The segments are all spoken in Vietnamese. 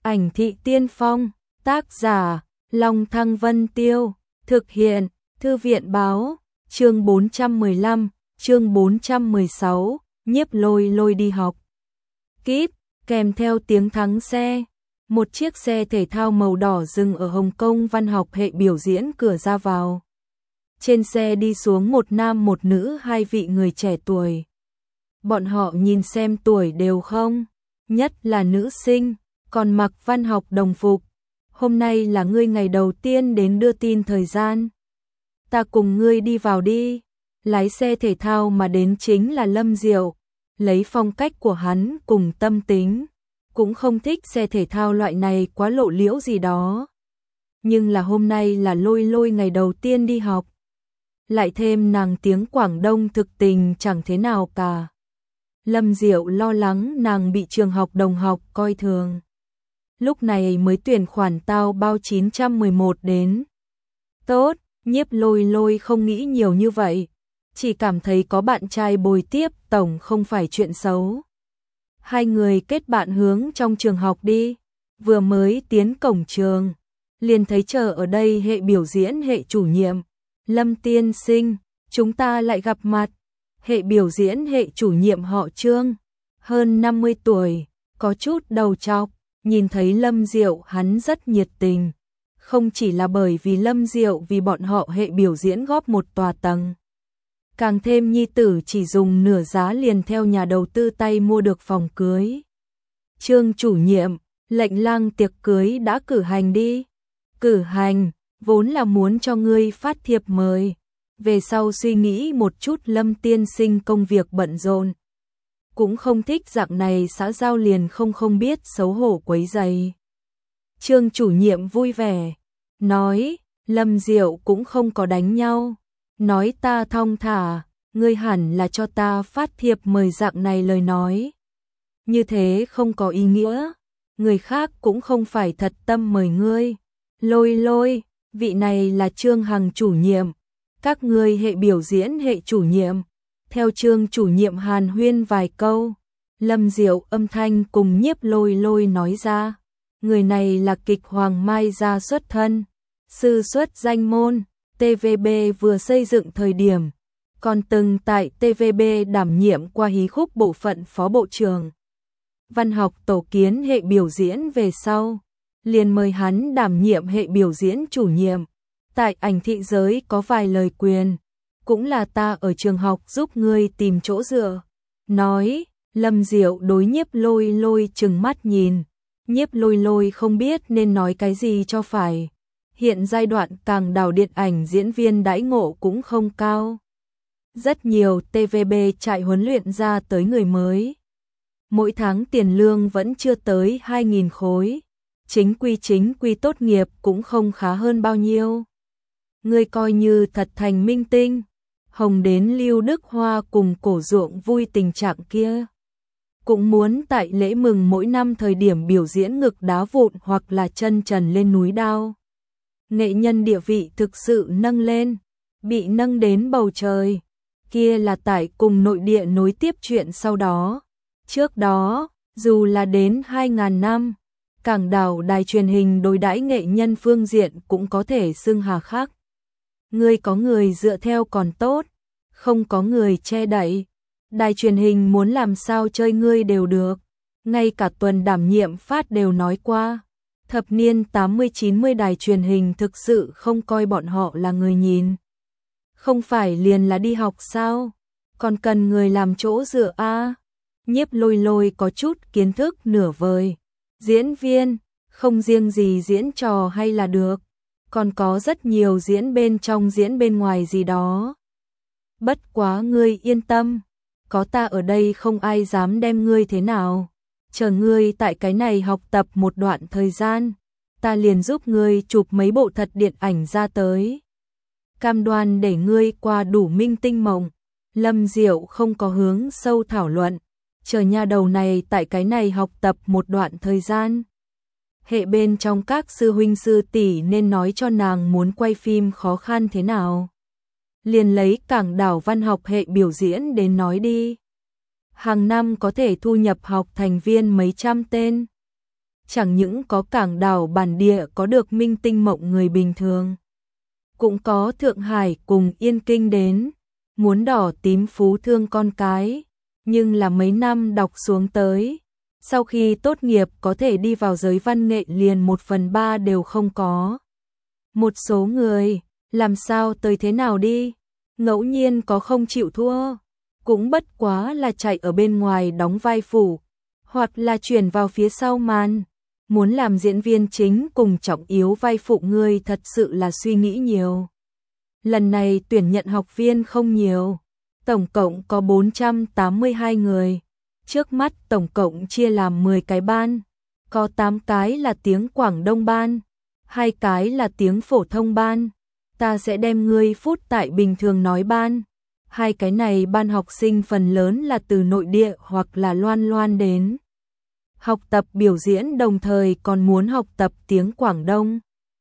Ảnh thị tiên phong, tác giả, Long Thăng Vân Tiêu, thực hiện, Thư viện báo, chương 415, chương 416, nhiếp lôi lôi đi học. Kíp, kèm theo tiếng thắng xe, một chiếc xe thể thao màu đỏ dừng ở Hồng Kông văn học hệ biểu diễn cửa ra vào. Trên xe đi xuống một nam một nữ, hai vị người trẻ tuổi. Bọn họ nhìn xem tuổi đều không, nhất là nữ sinh, còn mặc văn học đồng phục. Hôm nay là ngươi ngày đầu tiên đến đưa tin thời gian. Ta cùng ngươi đi vào đi. Lái xe thể thao mà đến chính là Lâm Diệu. Lấy phong cách của hắn cùng tâm tính, cũng không thích xe thể thao loại này quá lộ liễu gì đó. Nhưng là hôm nay là lôi lôi ngày đầu tiên đi học. Lại thêm nàng tiếng Quảng Đông thực tình chẳng thế nào cả. Lâm Diệu lo lắng nàng bị trường học đồng học coi thường. Lúc này mới tuyển khoản tao bao 911 đến. Tốt, nhiếp lôi lôi không nghĩ nhiều như vậy. Chỉ cảm thấy có bạn trai bồi tiếp tổng không phải chuyện xấu. Hai người kết bạn hướng trong trường học đi. Vừa mới tiến cổng trường, liền thấy chờ ở đây hệ biểu diễn hệ chủ nhiệm. Lâm tiên sinh, chúng ta lại gặp mặt. Hệ biểu diễn hệ chủ nhiệm họ Trương, hơn 50 tuổi, có chút đầu trọc. Nhìn thấy Lâm Diệu hắn rất nhiệt tình. Không chỉ là bởi vì Lâm Diệu vì bọn họ hệ biểu diễn góp một tòa tầng. Càng thêm nhi tử chỉ dùng nửa giá liền theo nhà đầu tư tay mua được phòng cưới. Trương chủ nhiệm, lệnh lang tiệc cưới đã cử hành đi. Cử hành, vốn là muốn cho ngươi phát thiệp mời. Về sau suy nghĩ một chút Lâm tiên sinh công việc bận rộn. Cũng không thích dạng này xã giao liền không biết xấu hổ quấy rầy. Trương chủ nhiệm vui vẻ, nói, Lâm Diệu cũng không có đánh nhau. Nói ta thong thả, ngươi hẳn là cho ta phát thiệp mời dạng này lời nói. Như thế không có ý nghĩa, người khác cũng không phải thật tâm mời ngươi. Lôi lôi, vị này là Trương Hằng chủ nhiệm, các ngươi hệ biểu diễn hệ chủ nhiệm. Theo Trương chủ nhiệm hàn huyên vài câu, Lâm Diệu âm thanh cùng nhiếp lôi lôi nói ra. Người này là kịch Hoàng Mai gia xuất thân, sư xuất danh môn, TVB vừa xây dựng thời điểm, còn từng tại TVB đảm nhiệm qua hí khúc bộ phận phó bộ trưởng. Văn học tổ kiến hệ biểu diễn về sau, liền mời hắn đảm nhiệm hệ biểu diễn chủ nhiệm. Tại ảnh thị giới có vài lời quyền, cũng là ta ở trường học giúp ngươi tìm chỗ dựa. Nói, Lâm Diệu đối nhiếp lôi lôi trừng mắt nhìn. Nhiếp lôi lôi không biết nên nói cái gì cho phải. Hiện giai đoạn càng đào điện ảnh diễn viên đãi ngộ cũng không cao. Rất nhiều TVB chạy huấn luyện ra tới người mới. Mỗi tháng tiền lương vẫn chưa tới 2.000 khối. Chính quy tốt nghiệp cũng không khá hơn bao nhiêu. Ngươi coi như thật thành minh tinh, hồng đến Lưu Đức Hoa cùng Cổ Ruộng vui tình trạng kia. Cũng muốn tại lễ mừng mỗi năm thời điểm biểu diễn ngực đá vụn hoặc là chân trần lên núi đao. Nghệ nhân địa vị thực sự nâng lên, bị nâng đến bầu trời. Kia là tại cùng nội địa nối tiếp chuyện sau đó. Trước đó, dù là đến 2000 năm, cảng đảo đài truyền hình đối đãi nghệ nhân phương diện cũng có thể xưng hà khắc. Ngươi có người dựa theo còn tốt, không có người che đậy. Đài truyền hình muốn làm sao chơi ngươi đều được. Ngay cả tuần đảm nhiệm phát đều nói qua. Thập niên 80-90 đài truyền hình thực sự không coi bọn họ là người nhìn. Không phải liền là đi học sao? Còn cần người làm chỗ dựa a. Nhiếp lôi lôi có chút kiến thức nửa vời. Diễn viên, không riêng gì diễn trò hay là được. Còn có rất nhiều diễn bên trong diễn bên ngoài gì đó. Bất quá ngươi yên tâm, có ta ở đây không ai dám đem ngươi thế nào. Chờ ngươi tại cái này học tập một đoạn thời gian, ta liền giúp ngươi chụp mấy bộ thật điện ảnh ra tới. Cam đoan để ngươi qua đủ minh tinh mộng. Lâm Diệu không có hướng sâu thảo luận, chờ nha đầu này tại cái này học tập một đoạn thời gian. Hệ bên trong các sư huynh sư tỷ nên nói cho nàng muốn quay phim khó khăn thế nào. Liền lấy cảng đảo văn học hệ biểu diễn đến nói đi. Hàng năm có thể thu nhập học thành viên mấy trăm tên. chẳng những có cảng đảo bản địa có được minh tinh mộng người bình thường. Cũng có Thượng Hải cùng Yên Kinh đến, muốn đỏ tím phú thương con cái, nhưng là mấy năm đọc xuống tới. Sau khi tốt nghiệp có thể đi vào giới văn nghệ liền 1/3 đều không có. Một số người, làm sao tới thế nào đi, ngẫu nhiên có không chịu thua, cũng bất quá là chạy ở bên ngoài đóng vai phụ, hoặc là chuyển vào phía sau màn. Muốn làm diễn viên chính cùng trọng yếu vai phụ người thật sự là suy nghĩ nhiều. Lần này tuyển nhận học viên không nhiều, tổng cộng có 482 người. Trước mắt tổng cộng chia làm 10 cái ban, có 8 cái là tiếng Quảng Đông ban, 2 cái là tiếng phổ thông ban. Ta sẽ đem ngươi phút tại bình thường nói ban. 2 cái này ban học sinh phần lớn là từ nội địa hoặc là loan loan đến học tập biểu diễn, đồng thời còn muốn học tập tiếng Quảng Đông.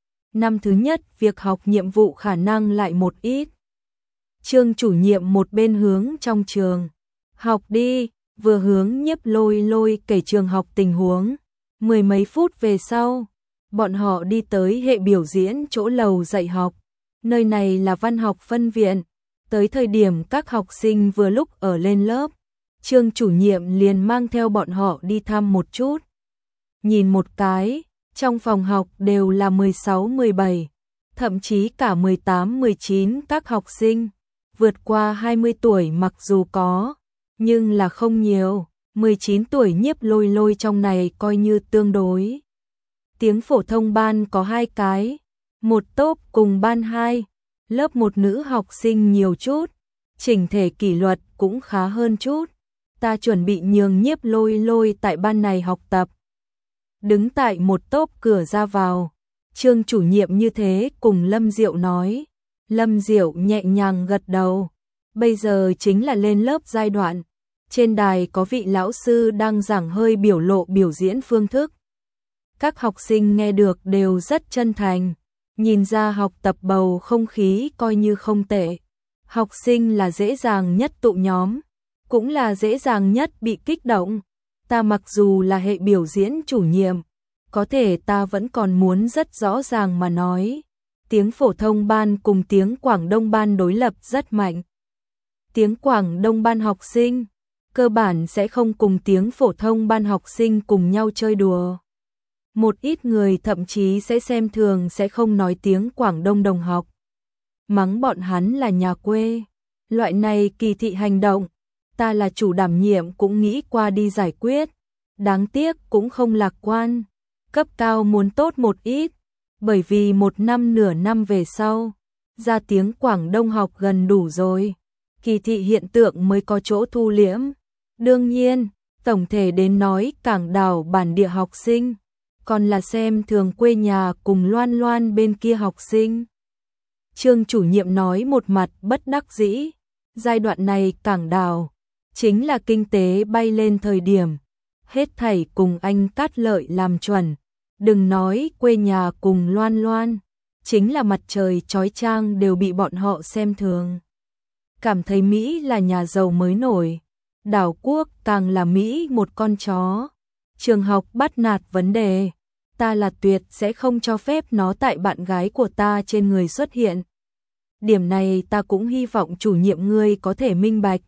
Năm thứ nhất, việc học nhiệm vụ khả năng lại một ít. Trương chủ nhiệm một bên hướng trong trường, học đi, vừa hướng Nhiếp Lôi Lôi kể trường học tình huống. 10 mấy phút về sau, bọn họ đi tới hệ biểu diễn chỗ lầu dạy học. Nơi này là văn học phân viện. Tới thời điểm các học sinh vừa lúc ở lên lớp, Trương chủ nhiệm liền mang theo bọn họ đi thăm một chút. Nhìn một cái, trong phòng học đều là 16, 17, thậm chí cả 18, 19 các học sinh. Vượt qua 20 tuổi mặc dù có, nhưng là không nhiều. 19 tuổi Nhiếp Lôi Lôi trong này coi như tương đối. Tiếng phổ thông ban có 2 cái, một tốp cùng ban 2, lớp 1 nữ học sinh nhiều chút, chỉnh thể kỷ luật cũng khá hơn chút. Ta chuẩn bị nhường Nhiếp Lôi Lôi tại ban này học tập. Đứng tại một tốp cửa ra vào, Trương chủ nhiệm như thế cùng Lâm Diệu nói. Lâm Diệu nhẹ nhàng gật đầu. Bây giờ chính là lên lớp giai đoạn. Trên đài có vị lão sư đang giảng hơi biểu lộ biểu diễn phương thức. Các học sinh nghe được đều rất chân thành, nhìn ra học tập bầu không khí coi như không tệ. Học sinh là dễ dàng nhất tụ nhóm, cũng là dễ dàng nhất bị kích động. Ta mặc dù là hệ biểu diễn chủ nhiệm, có thể ta vẫn còn muốn rất rõ ràng mà nói. Tiếng phổ thông ban cùng tiếng Quảng Đông ban đối lập rất mạnh. Tiếng Quảng Đông ban học sinh cơ bản sẽ không cùng tiếng phổ thông ban học sinh cùng nhau chơi đùa. Một ít người thậm chí sẽ xem thường sẽ không nói tiếng Quảng Đông đồng học. Mắng bọn hắn là nhà quê. Loại này kỳ thị hành động, ta là chủ đảm nhiệm cũng nghĩ qua đi giải quyết. Đáng tiếc cũng không lạc quan. Cấp cao muốn tốt một ít, bởi vì 1 năm nửa năm về sau, ra tiếng Quảng Đông học gần đủ rồi. Kỳ thị hiện tượng mới có chỗ thu liễm. Đương nhiên, tổng thể đến nói cảng đảo bản địa học sinh, còn là xem thường quê nhà cùng loan loan bên kia học sinh. Trương chủ nhiệm nói một mặt bất đắc dĩ, giai đoạn này cảng đảo chính là kinh tế bay lên thời điểm, hết thảy cùng anh Cát Lợi làm chuẩn. Đừng nói quê nhà cùng loan loan, chính là mặt trời chói chang đều bị bọn họ xem thường. Cảm thấy Mỹ là nhà giàu mới nổi, đảo quốc càng là Mỹ một con chó. Trường học bắt nạt vấn đề, ta là tuyệt sẽ không cho phép nó tại bạn gái của ta trên người xuất hiện. Điểm này ta cũng hy vọng chủ nhiệm ngươi có thể minh bạch.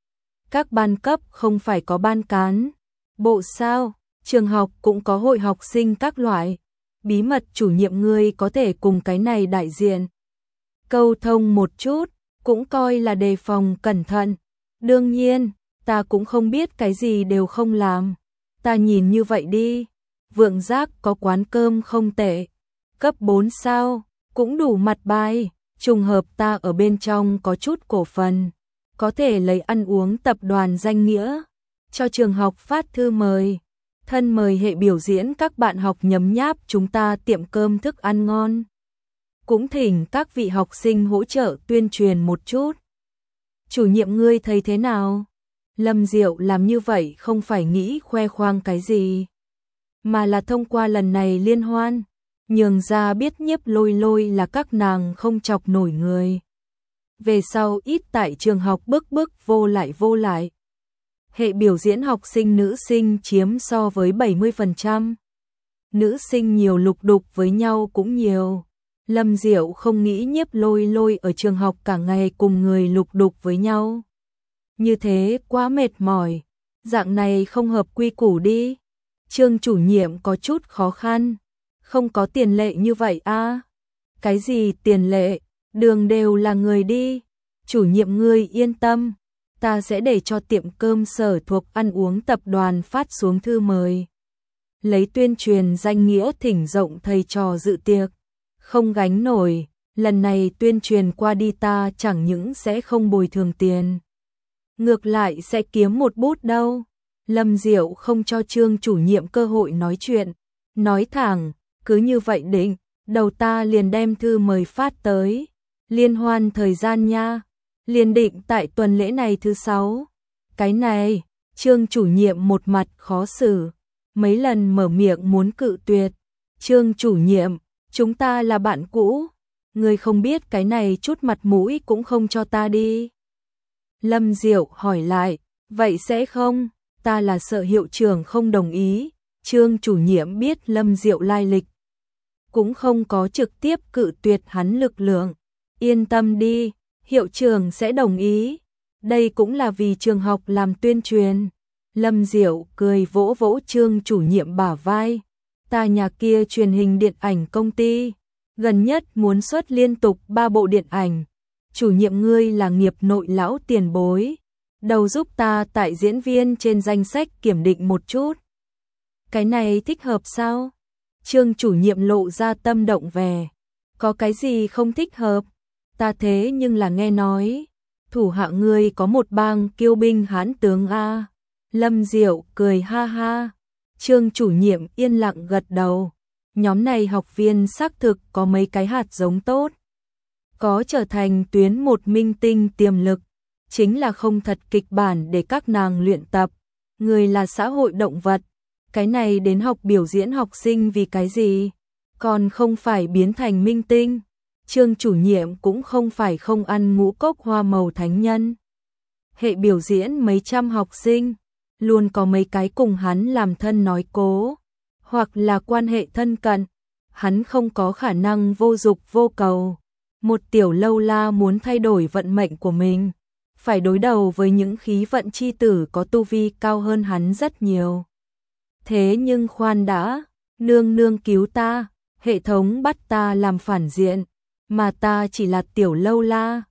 Các ban cấp không phải có ban cán, bộ sao, trường học cũng có hội học sinh các loại. Bí mật chủ nhiệm ngươi có thể cùng cái này đại diện câu thông một chút, cũng coi là đề phòng cẩn thận. Đương nhiên, ta cũng không biết cái gì đều không làm. Ta nhìn như vậy đi, Vượng Giác có quán cơm không tệ, cấp 4 sao, cũng đủ mặt bài. Trùng hợp ta ở bên trong có chút cổ phần, có thể lấy ăn uống tập đoàn danh nghĩa, cho trường học phát thư mời. Thân mời hệ biểu diễn các bạn học nhấm nháp chúng ta tiệm cơm thức ăn ngon. Cũng thỉnh các vị học sinh hỗ trợ tuyên truyền một chút. Chủ nhiệm ngươi thấy thế nào? Lâm Diệu làm như vậy không phải nghĩ khoe khoang cái gì, mà là thông qua lần này liên hoan, nhường ra biết Nhiếp Lôi Lôi là các nàng không chọc nổi người. Về sau ít tại trường học bức vô lại. Hệ biểu diễn học sinh nữ sinh chiếm so với 70%. nữ sinh nhiều lục đục với nhau cũng nhiều. Lâm Diệu không nghĩ Nhiếp Lôi Lôi ở trường học cả ngày cùng người lục đục với nhau. Như thế quá mệt mỏi, dạng này không hợp quy củ đi. Trương chủ nhiệm có chút khó khăn, không có tiền lệ như vậy a. Cái gì tiền lệ, đường đều là người đi. Chủ nhiệm ngươi yên tâm, ta sẽ để cho tiệm cơm sở thuộc ăn uống tập đoàn phát xuống thư mời. Lấy tuyên truyền danh nghĩa thỉnh rộng thầy trò dự tiệc. Không gánh nổi, lần này tuyên truyền qua đi ta chẳng những sẽ không bồi thường tiền. Ngược lại sẽ kiếm một bút đâu. Lâm Diệu không cho Trương chủ nhiệm cơ hội nói chuyện. Nói thẳng, cứ như vậy định, đầu ta liền đem thư mời phát tới. Liên hoan thời gian nha, liền định tại tuần lễ này thứ 6. Cái này, Trương chủ nhiệm một mặt khó xử, mấy lần mở miệng muốn cự tuyệt. Trương chủ nhiệm, chúng ta là bạn cũ, người không biết cái này chút mặt mũi cũng không cho ta đi. Lâm Diệu hỏi lại, vậy sẽ không, ta là sợ hiệu trưởng không đồng ý. Trương chủ nhiệm biết Lâm Diệu lai lịch, cũng không có trực tiếp cự tuyệt hắn lực lượng. Yên tâm đi, hiệu trưởng sẽ đồng ý. Đây cũng là vì trường học làm tuyên truyền. Lâm Diệu cười vỗ vỗ Trương chủ nhiệm bả vai. Ta nhà kia truyền hình điện ảnh công ty, gần nhất muốn xuất liên tục 3 bộ điện ảnh. Chủ nhiệm ngươi là nghiệp nội lão tiền bối, đầu giúp ta tại diễn viên trên danh sách kiểm định một chút. Cái này thích hợp sao? Trương chủ nhiệm lộ ra tâm động vẻ. Có cái gì không thích hợp? Ta thế nhưng là nghe nói, thủ hạ ngươi có một bang kiêu binh hán tướng a. Lâm Diệu cười ha ha. Trương chủ nhiệm yên lặng gật đầu. Nhóm này học viên xác thực có mấy cái hạt giống tốt, có trở thành tuyến một minh tinh tiềm lực, chính là không thật kịch bản để các nàng luyện tập. Người là xã hội động vật, cái này đến học biểu diễn học sinh vì cái gì, còn không phải biến thành minh tinh. Trương chủ nhiệm cũng không phải không ăn ngũ cốc hoa màu thánh nhân. Hệ biểu diễn mấy trăm học sinh, luôn có mấy cái cùng hắn làm thân nói cố, hoặc là quan hệ thân cận. Hắn không có khả năng vô dục vô cầu. Một tiểu lâu la muốn thay đổi vận mệnh của mình, phải đối đầu với những khí vận chi tử có tu vi cao hơn hắn rất nhiều. Thế nhưng khoan đã, nương nương cứu ta, hệ thống bắt ta làm phản diện, mà ta chỉ là tiểu lâu la.